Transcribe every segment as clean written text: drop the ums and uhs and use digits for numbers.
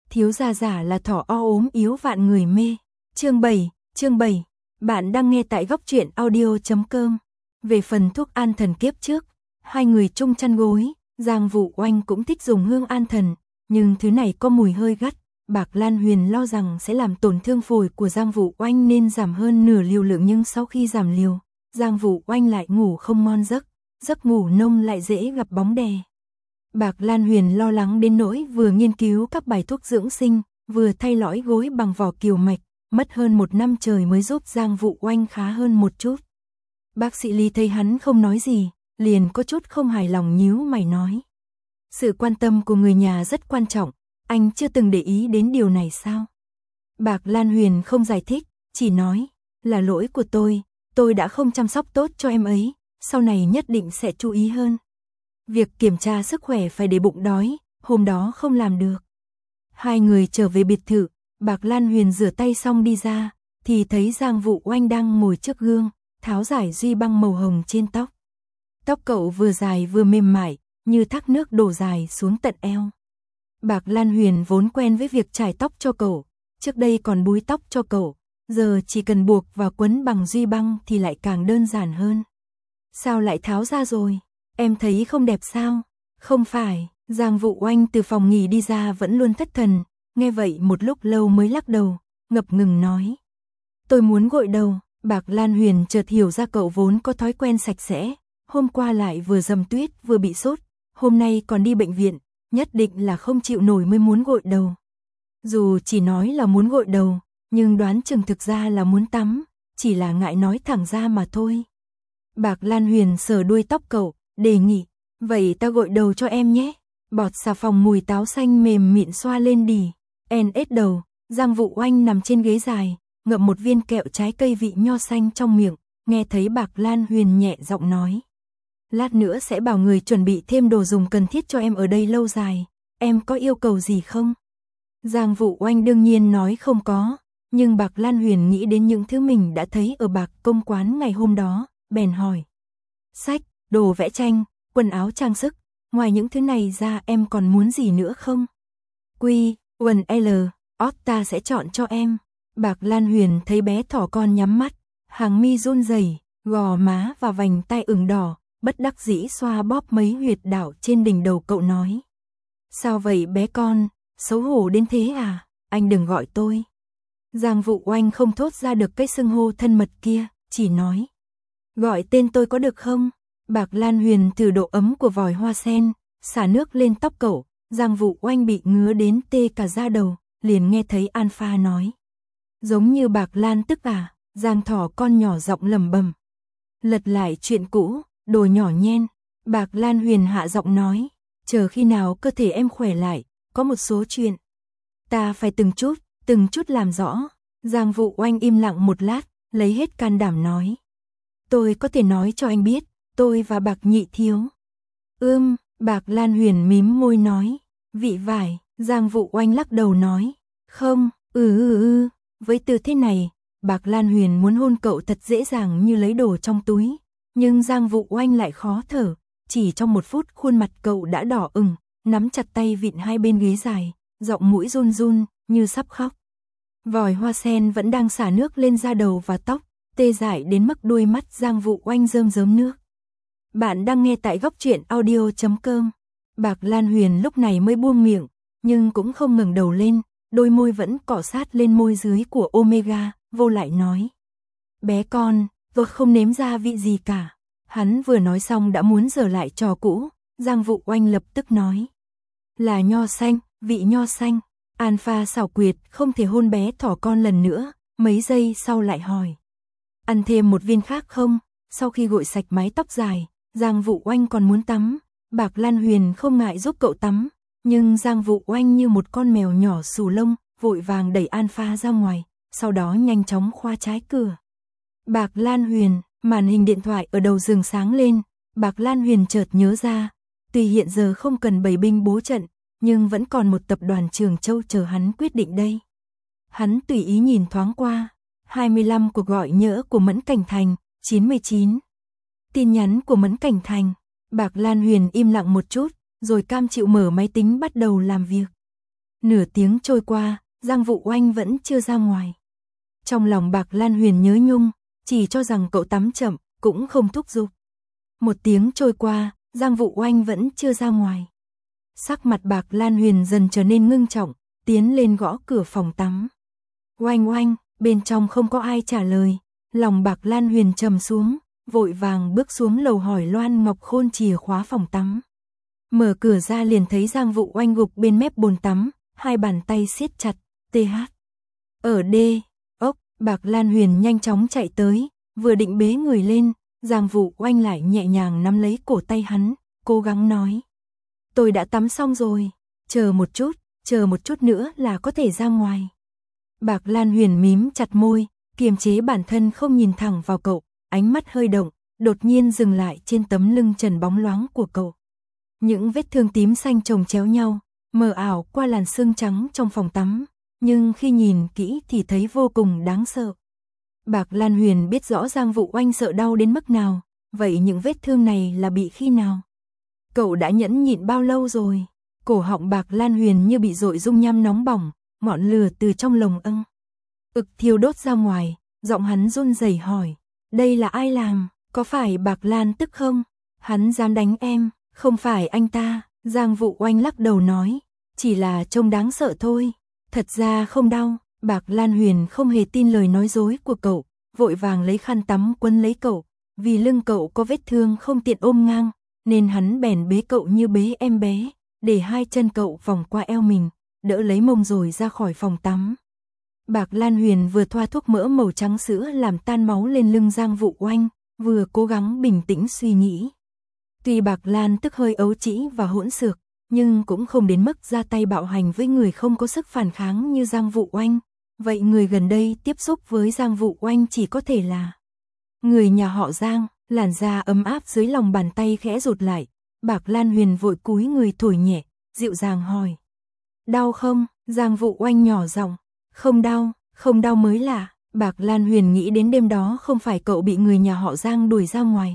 thiếu gia giả là thỏ o ốm yếu vạn người mê. Chương 7, bạn đang nghe tại góc truyện audio.com. Về phần thuốc an thần kiếp trước, hai người chung chăn gối, Giang Vũ Oanh cũng thích dùng hương an thần, nhưng thứ này có mùi hơi gắt, Bạc Lan Huyền lo rằng sẽ làm tổn thương phổi của Giang Vũ Oanh nên giảm hơn nửa liều lượng, nhưng sau khi giảm liều, Giang Vũ Oanh lại ngủ không ngon giấc, giấc ngủ nông lại dễ gặp bóng đè. Bạc Lan Huyền lo lắng đến nỗi vừa nghiên cứu các bài thuốc dưỡng sinh, vừa thay lõi gối bằng vỏ kiều mạch, mất hơn 1 năm trời mới giúp Giang Vũ Oanh khá hơn một chút. Bác sĩ Lý thấy hắn không nói gì, liền có chút không hài lòng nhíu mày nói. Sự quan tâm của người nhà rất quan trọng, anh chưa từng để ý đến điều này sao? Bạc Lan Huyền không giải thích, chỉ nói, là lỗi của tôi đã không chăm sóc tốt cho em ấy, sau này nhất định sẽ chú ý hơn. Việc kiểm tra sức khỏe phải để bụng đói, hôm đó không làm được. Hai người trở về biệt thự, Bạc Lan Huyền rửa tay xong đi ra, thì thấy Giang Vũ Oanh đang ngồi trước gương, tháo giải duy băng màu hồng trên tóc. Tóc cậu vừa dài vừa mềm mại, như thác nước đổ dài xuống tận eo. Bạc Lan Huyền vốn quen với việc chải tóc cho cậu, trước đây còn búi tóc cho cậu, giờ chỉ cần buộc và quấn bằng duy băng thì lại càng đơn giản hơn. Sao lại tháo ra rồi? Em thấy không đẹp sao? Không phải, Giang Vũ Oanh từ phòng nghỉ đi ra vẫn luôn thất thần, nghe vậy một lúc lâu mới lắc đầu, ngập ngừng nói. Tôi muốn gội đầu. Bạc Lan Huyền chợt hiểu ra cậu vốn có thói quen sạch sẽ, hôm qua lại vừa dầm tuyết vừa bị sốt, hôm nay còn đi bệnh viện, nhất định là không chịu nổi mới muốn gội đầu. Dù chỉ nói là muốn gội đầu, nhưng đoán chừng thực ra là muốn tắm, chỉ là ngại nói thẳng ra mà thôi. Bạc Lan Huyền sờ đuôi tóc cậu, đề nghị, vậy ta gội đầu cho em nhé. Bọt xà phòng mùi táo xanh mềm mịn xoa lên đì, ết đầu. Giang Vũ Oanh nằm trên ghế dài, ngậm một viên kẹo trái cây vị nho xanh trong miệng, nghe thấy Bạc Lan Huyền nhẹ giọng nói. Lát nữa sẽ bảo người chuẩn bị thêm đồ dùng cần thiết cho em ở đây lâu dài, em có yêu cầu gì không? Giang Vũ Oanh đương nhiên nói không có, nhưng Bạc Lan Huyền nghĩ đến những thứ mình đã thấy ở Bạc Công Quán ngày hôm đó, bèn hỏi. Sách, đồ vẽ tranh, quần áo trang sức, ngoài những thứ này ra em còn muốn gì nữa không? Quần L, ta sẽ chọn cho em. Bạc Lan Huyền thấy bé thỏ con nhắm mắt, hàng mi run rẩy, gò má và vành tai ửng đỏ, bất đắc dĩ xoa bóp mấy huyệt đạo trên đỉnh đầu cậu nói. Sao vậy bé con, xấu hổ đến thế à, anh đừng gọi tôi. Giang Vũ Oanh không thốt ra được cái xưng hô thân mật kia, chỉ nói. Gọi tên tôi có được không? Bạc Lan Huyền thử độ ấm của vòi hoa sen, xả nước lên tóc cậu, Giang Vũ Oanh bị ngứa đến tê cả da đầu, liền nghe thấy Alpha nói. Giống như Bạc Lan tức à? Giang thỏ con nhỏ giọng lẩm bẩm. Lật lại chuyện cũ, đồ nhỏ nhen. Bạc Lan Huyền hạ giọng nói, chờ khi nào cơ thể em khỏe lại, có một số chuyện ta phải từng chút làm rõ. Giang Vũ Oanh im lặng một lát, lấy hết can đảm nói. Tôi có thể nói cho anh biết, tôi và Bạc nhị thiếu. Bạc Lan Huyền mím môi nói. Vị vải, Giang Vũ Oanh lắc đầu nói. Không, với tư thế này, Bạc Lan Huyền muốn hôn cậu thật dễ dàng như lấy đồ trong túi, nhưng Giang Vũ Oanh lại khó thở, chỉ trong 1 phút khuôn mặt cậu đã đỏ ửng, nắm chặt tay vịn hai bên ghế dài, giọng mũi run run như sắp khóc. Vòi hoa sen vẫn đang xả nước lên da đầu và tóc, tê dại đến mức đuôi mắt Giang Vũ Oanh rơm rớm nước. Bạn đang nghe tại góc truyện audio.com. Bạc Lan Huyền lúc này mới buông miệng, nhưng cũng không ngẩng đầu lên, đôi môi vẫn cọ sát lên môi dưới của Omega, vô lại nói. Bé con, tôi không nếm ra vị gì cả. Hắn vừa nói xong đã muốn giở lại trò cũ, Giang Vũ Oanh lập tức nói. Là nho xanh, vị nho xanh. Alpha xảo quyệt không thể hôn bé thỏ con lần nữa, mấy giây sau lại hỏi. Ăn thêm một viên khác không? Sau khi gội sạch mái tóc dài, Giang Vũ Oanh còn muốn tắm, Bạc Lan Huyền không ngại giúp cậu tắm, nhưng Giang Vũ Oanh như một con mèo nhỏ xù lông, vội vàng đẩy Alpha ra ngoài, sau đó nhanh chóng khoa trái cửa. Bạc Lan Huyền, màn hình điện thoại ở đầu giường sáng lên, Bạc Lan Huyền chợt nhớ ra, tuy hiện giờ không cần bày binh bố trận, nhưng vẫn còn một tập đoàn Trường Châu chờ hắn quyết định đây. Hắn tùy ý nhìn thoáng qua, 25 cuộc gọi nhỡ của Mẫn Cảnh Thành, 99. Tin nhắn của Mẫn Cảnh Thành. Bạc Lan Huyền im lặng một chút, rồi cam chịu mở máy tính bắt đầu làm việc. Nửa tiếng trôi qua, Giang Vũ Oanh vẫn chưa ra ngoài. Trong lòng Bạc Lan Huyền nhớ nhung, chỉ cho rằng cậu tắm chậm, cũng không thúc giục. Một tiếng trôi qua, Giang Vũ Oanh vẫn chưa ra ngoài. Sắc mặt Bạc Lan Huyền dần trở nên ngưng trọng, tiến lên gõ cửa phòng tắm. Oanh oanh, bên trong không có ai trả lời, lòng Bạc Lan Huyền trầm xuống, vội vàng bước xuống lầu hỏi Loan Ngọc Khôn chìa khóa phòng tắm. Mở cửa ra liền thấy Giang Vũ Oanh gục bên mép bồn tắm, hai bàn tay siết chặt, TH. Ở đê, ốc, Bạc Lan Huyền nhanh chóng chạy tới, vừa định bế người lên, Giang Vũ Oanh lại nhẹ nhàng nắm lấy cổ tay hắn, cố gắng nói. Tôi đã tắm xong rồi, chờ một chút nữa là có thể ra ngoài. Bạc Lan Huyền mím chặt môi, kiềm chế bản thân không nhìn thẳng vào cậu, ánh mắt hơi động, đột nhiên dừng lại trên tấm lưng trần bóng loáng của cậu. Những vết thương tím xanh chồng chéo nhau, mờ ảo qua làn sương trắng trong phòng tắm, nhưng khi nhìn kỹ thì thấy vô cùng đáng sợ. Bạc Lan Huyền biết rõ Giang Vũ Oanh sợ đau đến mức nào, vậy những vết thương này là bị khi nào? Cậu đã nhẫn nhịn bao lâu rồi? Cổ họng Bạc Lan Huyền như bị dội dung nham nóng bỏng, ngọn lửa từ trong lồng ực thiêu đốt ra ngoài, giọng hắn run rẩy hỏi, đây là ai làm, có phải Bạc Lan tức không? Hắn dám đánh em, không phải anh ta. Giang Vũ Oanh lắc đầu nói, chỉ là trông đáng sợ thôi, thật ra không đau. Bạc Lan Huyền không hề tin lời nói dối của cậu, vội vàng lấy khăn tắm quấn lấy cậu, vì lưng cậu có vết thương không tiện ôm ngang, nên hắn bèn bế cậu như bế em bé, để hai chân cậu vòng qua eo mình, đỡ lấy mông rồi ra khỏi phòng tắm. Bạc Lan Huyền vừa thoa thuốc mỡ màu trắng sữa làm tan máu lên lưng Giang Vũ Oanh, vừa cố gắng bình tĩnh suy nghĩ. Tuy Bạc Lan tức hơi ấu trĩ và hỗn xược, nhưng cũng không đến mức ra tay bạo hành với người không có sức phản kháng như Giang Vũ Oanh. Vậy người gần đây tiếp xúc với Giang Vũ Oanh chỉ có thể là người nhà họ Giang. Làn da ấm áp dưới lòng bàn tay khẽ rụt lại, Bạc Lan Huyền vội cúi người thổi nhẹ, dịu dàng hỏi. Đau không? Giang Vũ Oanh nhỏ giọng. Không đau mới lạ. Bạc Lan Huyền nghĩ đến đêm đó không phải cậu bị người nhà họ Giang đuổi ra ngoài,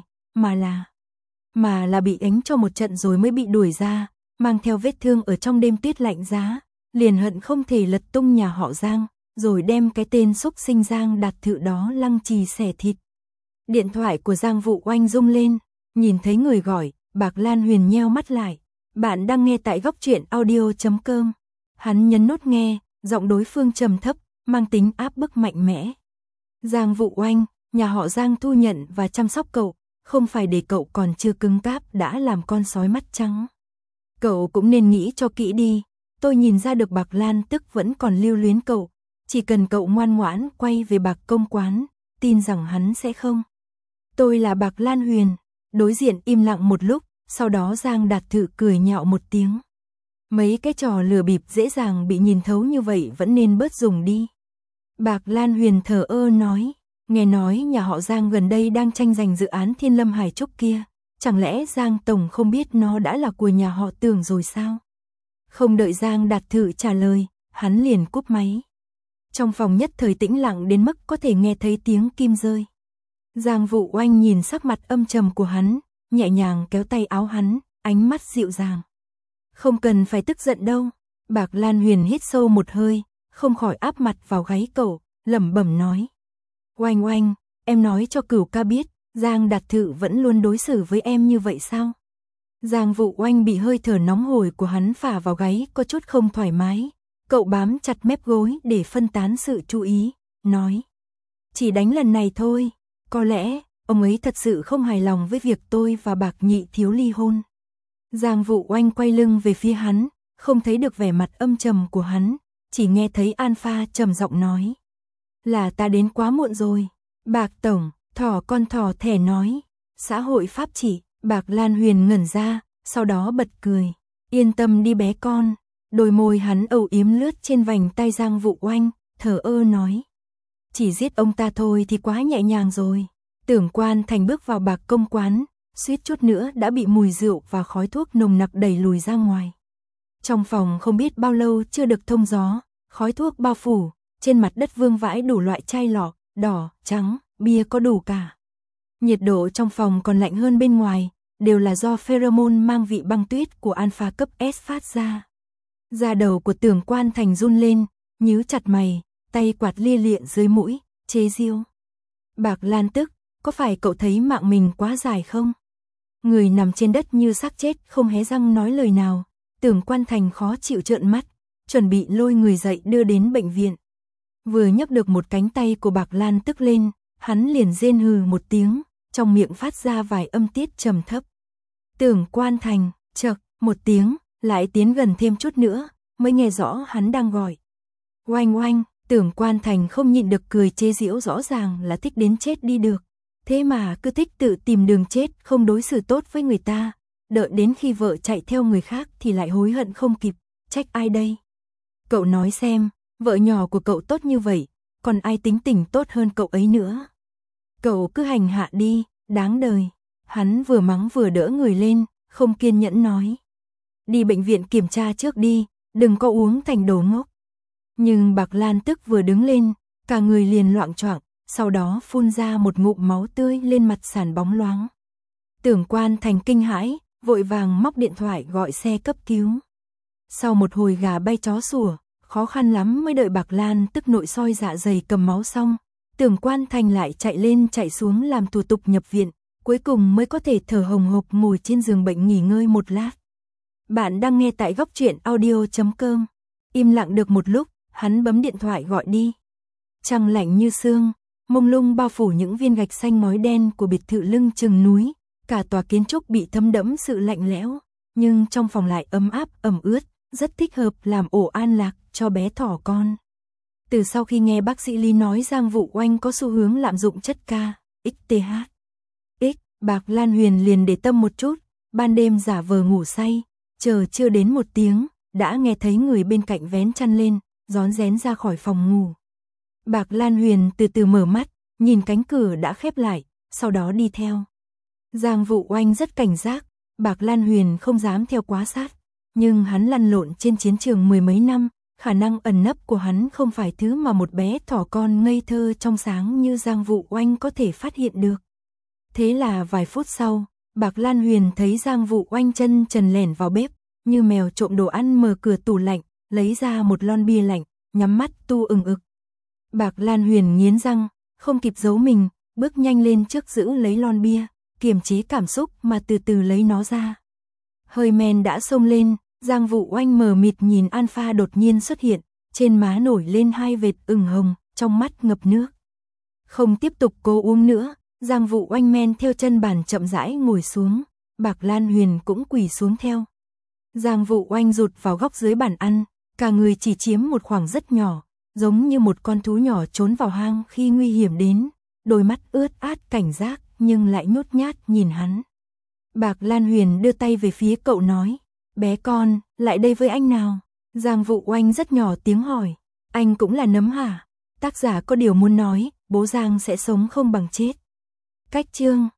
mà là bị đánh cho một trận rồi mới bị đuổi ra, mang theo vết thương ở trong đêm tuyết lạnh giá, liền hận không thể lật tung nhà họ Giang, rồi đem cái tên xúc sinh Giang Đạt Thự đó lăng trì xẻ thịt. Điện thoại của Giang Vũ Oanh rung lên, nhìn thấy người gọi, Bạc Lan Huyền nheo mắt lại. Bạn đang nghe tại Góc Truyện Audio.com. Hắn nhấn nút nghe, giọng đối phương trầm thấp, mang tính áp bức mạnh mẽ. Giang Vũ Oanh, nhà họ Giang thu nhận và chăm sóc cậu, không phải để cậu còn chưa cứng cáp đã làm con sói mắt trắng. Cậu cũng nên nghĩ cho kỹ đi, tôi nhìn ra được Bạc Lan tức vẫn còn lưu luyến cậu, chỉ cần cậu ngoan ngoãn quay về Bạc Công Quán, tin rằng hắn sẽ không. Tôi là Bạc Lan Huyền. Đối diện im lặng một lúc, sau đó Giang Đạt Thự cười nhạo một tiếng. Mấy cái trò lừa bịp dễ dàng bị nhìn thấu như vậy vẫn nên bớt dùng đi. Bạc Lan Huyền thờ ơ nói, nghe nói nhà họ Giang gần đây đang tranh giành dự án Thiên Lâm Hải Trúc kia, chẳng lẽ Giang Tổng không biết nó đã là của nhà họ Tưởng rồi sao? Không đợi Giang Đạt Thự trả lời, hắn liền cúp máy. Trong phòng nhất thời tĩnh lặng đến mức có thể nghe thấy tiếng kim rơi. Giang Vũ Oanh nhìn sắc mặt âm trầm của hắn, nhẹ nhàng kéo tay áo hắn, ánh mắt dịu dàng. Không cần phải tức giận đâu. Bạc Lan Huyền hít sâu một hơi, không khỏi áp mặt vào gáy cậu, lẩm bẩm nói. Oanh Oanh, em nói cho Cửu ca biết, Giang Đạt Thự vẫn luôn đối xử với em như vậy sao? Giang Vũ Oanh bị hơi thở nóng hổi của hắn phả vào gáy có chút không thoải mái. Cậu bám chặt mép gối để phân tán sự chú ý, nói. Chỉ đánh lần này thôi. Có lẽ, ông ấy thật sự không hài lòng với việc tôi và Bạc Nhị Thiếu ly hôn. Giang Vũ Oanh quay lưng về phía hắn, không thấy được vẻ mặt âm trầm của hắn, chỉ nghe thấy Alpha trầm giọng nói. Là ta đến quá muộn rồi. Bạc Tổng, thỏ con thỏ thẻ nói. Xã hội pháp chỉ. Bạc Lan Huyền ngẩn ra, sau đó bật cười. Yên tâm đi bé con. Đôi môi hắn âu yếm lướt trên vành tay Giang Vũ Oanh, thờ ơ nói. Chỉ giết ông ta thôi thì quá nhẹ nhàng rồi. Tưởng Quan Thành bước vào Bạc Công Quán, suýt chút nữa đã bị mùi rượu và khói thuốc nồng nặc đẩy lùi ra ngoài. Trong phòng không biết bao lâu chưa được thông gió, khói thuốc bao phủ, trên mặt đất vương vãi đủ loại chai lọ, đỏ, trắng, bia có đủ cả. Nhiệt độ trong phòng còn lạnh hơn bên ngoài, đều là do pheromone mang vị băng tuyết của alpha cấp S phát ra. Da đầu của Tưởng Quan Thành run lên, nhíu chặt mày, tay quạt lia lịa dưới mũi, chế giễu. Bạc Lan tức, có phải cậu thấy mạng mình quá dài không? Người nằm trên đất như xác chết không hé răng nói lời nào, Tưởng Quan Thành khó chịu trợn mắt, chuẩn bị lôi người dậy đưa đến bệnh viện. Vừa nhấc được một cánh tay của Bạc Lan tức lên, hắn liền rên hừ một tiếng, trong miệng phát ra vài âm tiết trầm thấp. Tưởng Quan Thành, chậc, một tiếng, lại tiến gần thêm chút nữa, mới nghe rõ hắn đang gọi. Oanh oanh, Tưởng Quan Thành không nhịn được cười chế giễu, rõ ràng là thích đến chết đi được. Thế mà cứ thích tự tìm đường chết, không đối xử tốt với người ta, đợi đến khi vợ chạy theo người khác thì lại hối hận không kịp, trách ai đây? Cậu nói xem, vợ nhỏ của cậu tốt như vậy, còn ai tính tình tốt hơn cậu ấy nữa? Cậu cứ hành hạ đi, đáng đời. Hắn vừa mắng vừa đỡ người lên, không kiên nhẫn nói. Đi bệnh viện kiểm tra trước đi, đừng có uống thành đồ ngốc. Nhưng Bạc Lan tức vừa đứng lên, cả người liền loạng choạng, sau đó phun ra một ngụm máu tươi lên mặt sàn bóng loáng. Tưởng Quan Thành kinh hãi, vội vàng móc điện thoại gọi xe cấp cứu. Sau một hồi gà bay chó sủa, khó khăn lắm mới đợi Bạc Lan tức nội soi dạ dày cầm máu xong, Tưởng Quan Thành lại chạy lên chạy xuống làm thủ tục nhập viện, cuối cùng mới có thể thở hồng hộc ngồi trên giường bệnh nghỉ ngơi một lát. Bạn đang nghe tại Góc Truyện Audio.com. Im lặng được một lúc, hắn bấm điện thoại gọi đi. Trăng lạnh như sương, mông lung bao phủ những viên gạch xanh ngói đen của biệt thự lưng chừng núi, cả tòa kiến trúc bị thấm đẫm sự lạnh lẽo, nhưng trong phòng lại ấm áp ẩm ướt, rất thích hợp làm ổ an lạc cho bé thỏ con. Từ sau khi nghe bác sĩ Lý nói Giang Vũ Oanh có xu hướng lạm dụng chất KXTH, Bạc Lan Huyền liền để tâm một chút, ban đêm giả vờ ngủ say, chờ chưa đến một tiếng, đã nghe thấy người bên cạnh vén chăn lên, rón rén ra khỏi phòng ngủ. Bạc Lan Huyền từ từ mở mắt, nhìn cánh cửa đã khép lại, sau đó đi theo. Giang Vũ Oanh rất cảnh giác, Bạc Lan Huyền không dám theo quá sát, nhưng hắn lăn lộn trên chiến trường mười mấy năm, khả năng ẩn nấp của hắn không phải thứ mà một bé thỏ con ngây thơ trong sáng như Giang Vũ Oanh có thể phát hiện được. Thế là vài phút sau, Bạc Lan Huyền thấy Giang Vũ Oanh chân trần lẻn vào bếp, như mèo trộm đồ ăn, mở cửa tủ lạnh, lấy ra một lon bia lạnh, nhắm mắt tu ừng ực. Bạc Lan Huyền nghiến răng, không kịp giấu mình, bước nhanh lên trước giữ lấy lon bia, kiềm chế cảm xúc mà từ từ lấy nó ra. Hơi men đã xông lên, Giang Vũ Oanh mờ mịt nhìn Alpha đột nhiên xuất hiện, trên má nổi lên hai vệt ửng hồng, trong mắt ngập nước. Không tiếp tục cố uống nữa, Giang Vũ Oanh men theo chân bàn chậm rãi ngồi xuống, Bạc Lan Huyền cũng quỳ xuống theo. Giang Vũ Oanh rụt vào góc dưới bàn ăn, cả người chỉ chiếm một khoảng rất nhỏ, giống như một con thú nhỏ trốn vào hang khi nguy hiểm đến, đôi mắt ướt át cảnh giác nhưng lại nhút nhát nhìn hắn. Bạc Lan Huyền đưa tay về phía cậu nói, bé con, lại đây với anh nào. Giang Vũ Oanh rất nhỏ tiếng hỏi, anh cũng là nấm hả? Tác giả có điều muốn nói, bố Giang sẽ sống không bằng chết. Cách chương